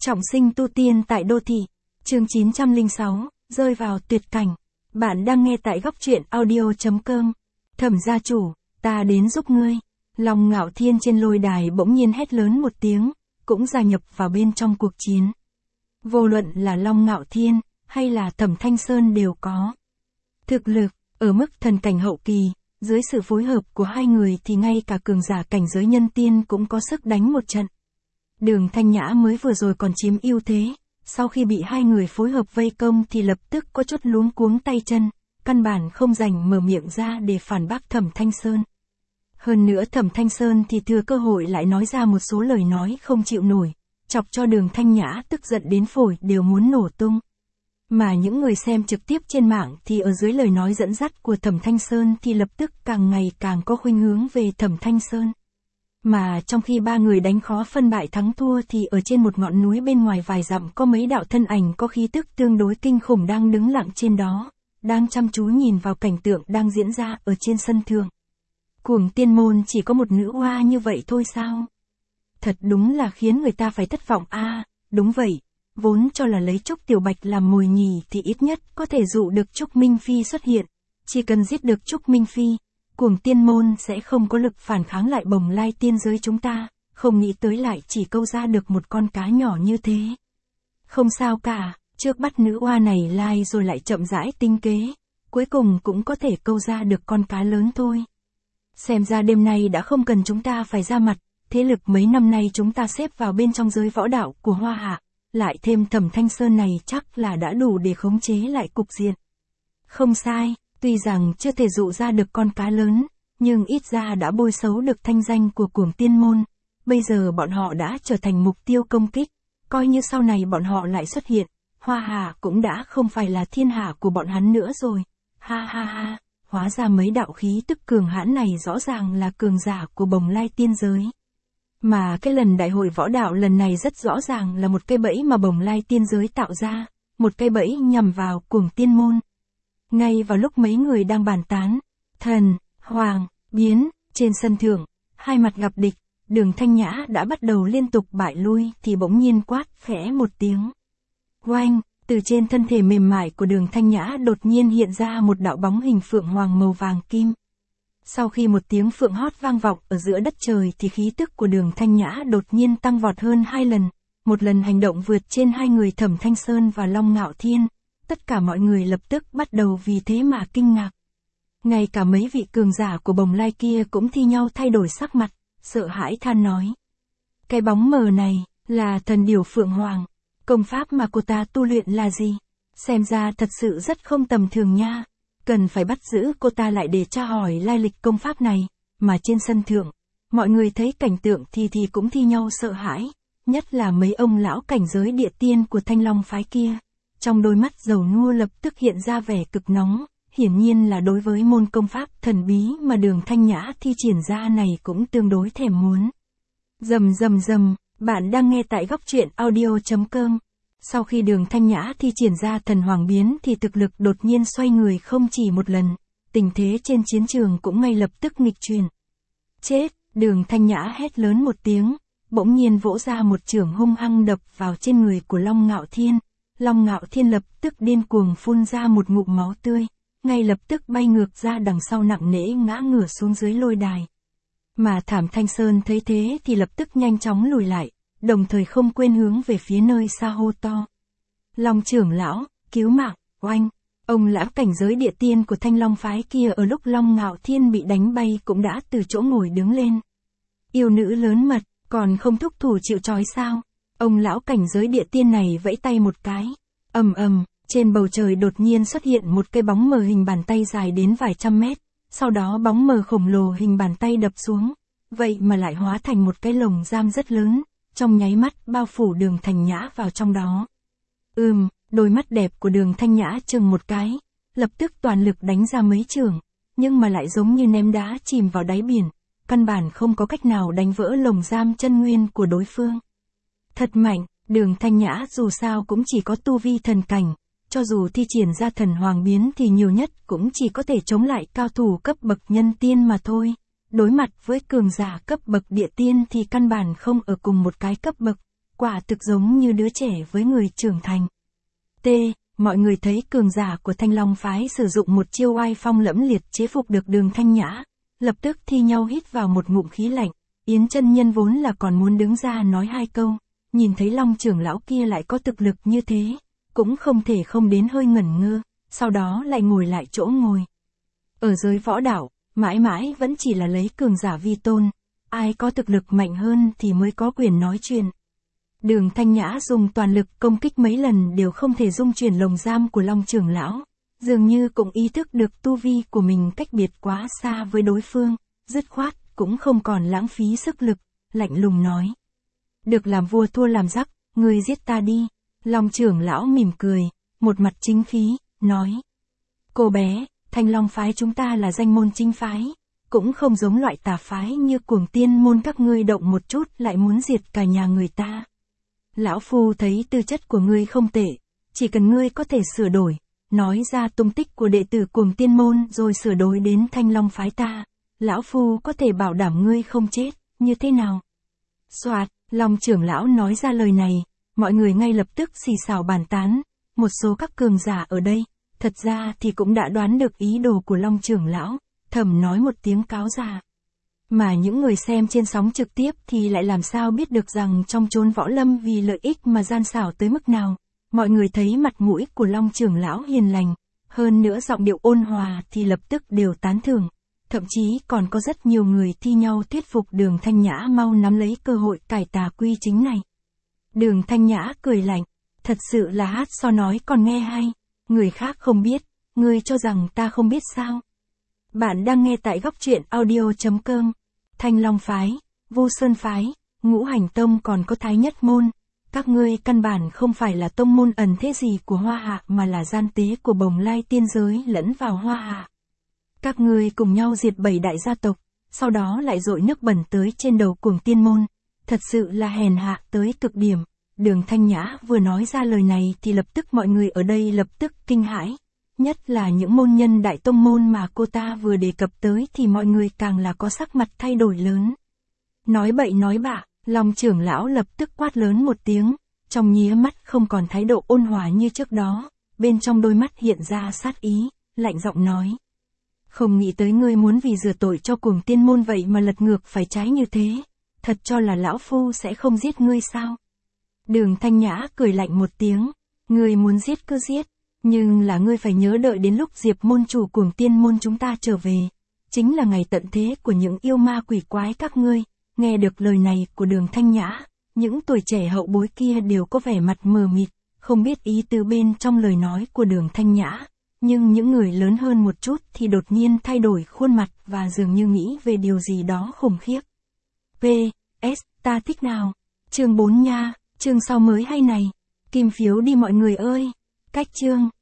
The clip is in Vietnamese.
Trọng sinh tu tiên tại đô thị. Chương 906, rơi vào tuyệt cảnh. Bạn đang nghe tại góc truyện audio.com. Thẩm gia chủ, ta đến giúp ngươi. Long Ngạo Thiên trên lôi đài bỗng nhiên hét lớn một tiếng, cũng gia nhập vào bên trong cuộc chiến. Vô luận là Long Ngạo Thiên, hay là Thẩm Thanh Sơn đều có thực lực, ở mức thần cảnh hậu kỳ, dưới sự phối hợp của hai người thì ngay cả cường giả cảnh giới nhân tiên cũng có sức đánh một trận. Đường Thanh Nhã mới vừa rồi còn chiếm ưu thế, sau khi bị hai người phối hợp vây công thì lập tức có chút luống cuống tay chân, căn bản không rảnh mở miệng ra để phản bác Thẩm Thanh Sơn. Hơn nữa Thẩm Thanh Sơn thì thừa cơ hội lại nói ra một số lời nói không chịu nổi, chọc cho Đường Thanh Nhã tức giận đến phổi đều muốn nổ tung. Mà những người xem trực tiếp trên mạng thì ở dưới lời nói dẫn dắt của Thẩm Thanh Sơn thì lập tức càng ngày càng có khuynh hướng về Thẩm Thanh Sơn. Mà trong khi ba người đánh khó phân bại thắng thua thì ở trên một ngọn núi bên ngoài vài dặm có mấy đạo thân ảnh có khí tức tương đối kinh khủng đang đứng lặng trên đó, đang chăm chú nhìn vào cảnh tượng đang diễn ra ở trên sân thượng. Cuồng Tiên môn chỉ có một nữ oa như vậy thôi sao? Thật đúng là khiến người ta phải thất vọng a. Đúng vậy, vốn cho là lấy Trúc Tiểu Bạch làm mồi nhì thì ít nhất có thể dụ được Trúc Minh Phi xuất hiện, chỉ cần giết được Trúc Minh Phi, Cuồng Tiên môn sẽ không có lực phản kháng lại Bồng Lai tiên giới chúng ta, không nghĩ tới lại chỉ câu ra được một con cá nhỏ như thế. Không sao cả, trước bắt nữ oa này lai rồi lại chậm rãi tinh kế, cuối cùng cũng có thể câu ra được con cá lớn thôi. Xem ra đêm nay đã không cần chúng ta phải ra mặt, thế lực mấy năm nay chúng ta xếp vào bên trong giới võ đạo của Hoa Hạ, lại thêm Thẩm Thanh Sơn này chắc là đã đủ để khống chế lại cục diện. Không sai. Tuy rằng chưa thể dụ ra được con cá lớn, nhưng ít ra đã bôi xấu được thanh danh của Cuồng Tiên môn. Bây giờ bọn họ đã trở thành mục tiêu công kích, coi như sau này bọn họ lại xuất hiện, Hoa Hạ cũng đã không phải là thiên hạ của bọn hắn nữa rồi. Ha ha ha, hóa ra mấy đạo khí tức cường hãn này rõ ràng là cường giả của Bồng Lai tiên giới. Mà cái lần đại hội võ đạo lần này rất rõ ràng là một cây bẫy mà Bồng Lai tiên giới tạo ra, một cây bẫy nhằm vào Cuồng Tiên môn. Ngay vào lúc mấy người đang bàn tán, thần, hoàng, biến, trên sân thượng, hai mặt gặp địch, Đường Thanh Nhã đã bắt đầu liên tục bại lui thì bỗng nhiên quát khẽ một tiếng. Oanh, từ trên thân thể mềm mại của Đường Thanh Nhã đột nhiên hiện ra một đạo bóng hình phượng hoàng màu vàng kim. Sau khi một tiếng phượng hót vang vọng ở giữa đất trời thì khí tức của Đường Thanh Nhã đột nhiên tăng vọt hơn 2 lần, một lần hành động vượt trên hai người Thẩm Thanh Sơn và Long Ngạo Thiên. Tất cả mọi người lập tức bắt đầu vì thế mà kinh ngạc. Ngay cả mấy vị cường giả của Bồng Lai kia cũng thi nhau thay đổi sắc mặt, sợ hãi than nói. Cái bóng mờ này, là thần điểu phượng hoàng. Công pháp mà cô ta tu luyện là gì? Xem ra thật sự rất không tầm thường nha. Cần phải bắt giữ cô ta lại để tra hỏi lai lịch công pháp này. Mà trên sân thượng, mọi người thấy cảnh tượng thì cũng thi nhau sợ hãi. Nhất là mấy ông lão cảnh giới địa tiên của Thanh Long phái kia. Trong đôi mắt dầu nua lập tức hiện ra vẻ cực nóng, hiển nhiên là đối với môn công pháp thần bí mà Đường Thanh Nhã thi triển ra này cũng tương đối thèm muốn. Rầm rầm rầm, bạn đang nghe tại góc truyện audio.com. Sau khi Đường Thanh Nhã thi triển ra thần hoàng biến thì thực lực đột nhiên xoay người không chỉ một lần, tình thế trên chiến trường cũng ngay lập tức nghịch chuyển. Chết, Đường Thanh Nhã hét lớn một tiếng, bỗng nhiên vỗ ra một chưởng hung hăng đập vào trên người của Long Ngạo Thiên. Long Ngạo Thiên lập tức điên cuồng phun ra một ngụm máu tươi, ngay lập tức bay ngược ra đằng sau nặng nễ ngã ngửa xuống dưới lôi đài. Mà Thẩm Thanh Sơn thấy thế thì lập tức nhanh chóng lùi lại, đồng thời không quên hướng về phía nơi xa hô to. Long trưởng lão, cứu mạng, oanh! Ông lão cảnh giới địa tiên của Thanh Long phái kia ở lúc Long Ngạo Thiên bị đánh bay cũng đã từ chỗ ngồi đứng lên. Yêu nữ lớn mật, còn không thúc thủ chịu trói sao? Ông lão cảnh giới địa tiên này vẫy tay một cái. Ầm ầm, trên bầu trời đột nhiên xuất hiện một cái bóng mờ hình bàn tay dài đến vài trăm mét. Sau đó bóng mờ khổng lồ hình bàn tay đập xuống. Vậy mà lại hóa thành một cái lồng giam rất lớn, trong nháy mắt bao phủ Đường Thanh Nhã vào trong đó. Đôi mắt đẹp của Đường Thanh Nhã chừng một cái, lập tức toàn lực đánh ra mấy chưởng, nhưng mà lại giống như ném đá chìm vào đáy biển, căn bản không có cách nào đánh vỡ lồng giam chân nguyên của đối phương. Thật mạnh, Đường Thanh Nhã dù sao cũng chỉ có tu vi thần cảnh, cho dù thi triển ra thần hoàng biến thì nhiều nhất cũng chỉ có thể chống lại cao thủ cấp bậc nhân tiên mà thôi. Đối mặt với cường giả cấp bậc địa tiên thì căn bản không ở cùng một cái cấp bậc, quả thực giống như đứa trẻ với người trưởng thành. Mọi người thấy cường giả của Thanh Long phái sử dụng một chiêu oai phong lẫm liệt chế phục được Đường Thanh Nhã, lập tức thi nhau hít vào một ngụm khí lạnh. Yến chân nhân vốn là còn muốn đứng ra nói hai câu, nhìn thấy Long trưởng lão kia lại có thực lực như thế, cũng không thể không đến hơi ngẩn ngơ, sau đó lại ngồi lại chỗ ngồi. Ở giới võ đạo, mãi mãi vẫn chỉ là lấy cường giả vi tôn, ai có thực lực mạnh hơn thì mới có quyền nói chuyện. Đường Thanh Nhã dùng toàn lực công kích mấy lần đều không thể dung chuyển lồng giam của Long trưởng lão, dường như cũng ý thức được tu vi của mình cách biệt quá xa với đối phương, dứt khoát, cũng không còn lãng phí sức lực, lạnh lùng nói. Được làm vua thua làm giặc, ngươi giết ta đi. Long trưởng lão mỉm cười, một mặt chính khí, nói. Cô bé, Thanh Long phái chúng ta là danh môn chính phái, cũng không giống loại tà phái như Cuồng Tiên môn các ngươi động một chút lại muốn diệt cả nhà người ta. Lão phu thấy tư chất của ngươi không tệ, chỉ cần ngươi có thể sửa đổi, nói ra tung tích của đệ tử Cuồng Tiên môn rồi sửa đổi đến Thanh Long phái ta, lão phu có thể bảo đảm ngươi không chết, như thế nào? Soạt, Long trưởng lão nói ra lời này, mọi người ngay lập tức xì xào bàn tán, một số các cường giả ở đây, thật ra thì cũng đã đoán được ý đồ của Long trưởng lão, thầm nói một tiếng cáo già. Mà những người xem trên sóng trực tiếp thì lại làm sao biết được rằng trong chốn võ lâm vì lợi ích mà gian xảo tới mức nào. Mọi người thấy mặt mũi của Long trưởng lão hiền lành, hơn nữa giọng điệu ôn hòa thì lập tức đều tán thưởng. Thậm chí còn có rất nhiều người thi nhau thuyết phục Đường Thanh Nhã mau nắm lấy cơ hội cải tà quy chính này. Đường Thanh Nhã cười lạnh, thật sự là hát so nói còn nghe hay, người khác không biết, ngươi cho rằng ta không biết sao. Bạn đang nghe tại góc truyện audio.com. Thanh Long phái, Vu Sơn phái, Ngũ Hành tông còn có Thái Nhất môn, các ngươi căn bản không phải là tông môn ẩn thế gì của Hoa Hạ mà là gian tế của Bồng Lai tiên giới lẫn vào Hoa Hạ. Các ngươi cùng nhau diệt 7 đại gia tộc, sau đó lại dội nước bẩn tới trên đầu Cuồng Tiên môn, thật sự là hèn hạ tới cực điểm. Đường Thanh Nhã vừa nói ra lời này thì lập tức mọi người ở đây lập tức kinh hãi, nhất là những môn nhân đại tông môn mà cô ta vừa đề cập tới thì mọi người càng là có sắc mặt thay đổi lớn. Nói bậy nói bạ, Long trưởng lão lập tức quát lớn một tiếng, trong nhía mắt không còn thái độ ôn hòa như trước đó, bên trong đôi mắt hiện ra sát ý, lạnh giọng nói. Không nghĩ tới ngươi muốn vì rửa tội cho Cuồng Tiên môn vậy mà lật ngược phải trái như thế, thật cho là lão phu sẽ không giết ngươi sao? Đường Thanh Nhã cười lạnh một tiếng, ngươi muốn giết cứ giết, nhưng là ngươi phải nhớ đợi đến lúc Diệp môn chủ Cuồng Tiên môn chúng ta trở về, chính là ngày tận thế của những yêu ma quỷ quái các ngươi. Nghe được lời này của Đường Thanh Nhã, những tuổi trẻ hậu bối kia đều có vẻ mặt mờ mịt, không biết ý tứ bên trong lời nói của Đường Thanh Nhã, nhưng những người lớn hơn một chút thì đột nhiên thay đổi khuôn mặt và dường như nghĩ về điều gì đó khủng khiếp. PS, ta thích nào? Chương 4 nha, chương sau mới hay này. Kim phiếu đi mọi người ơi. Cách chương.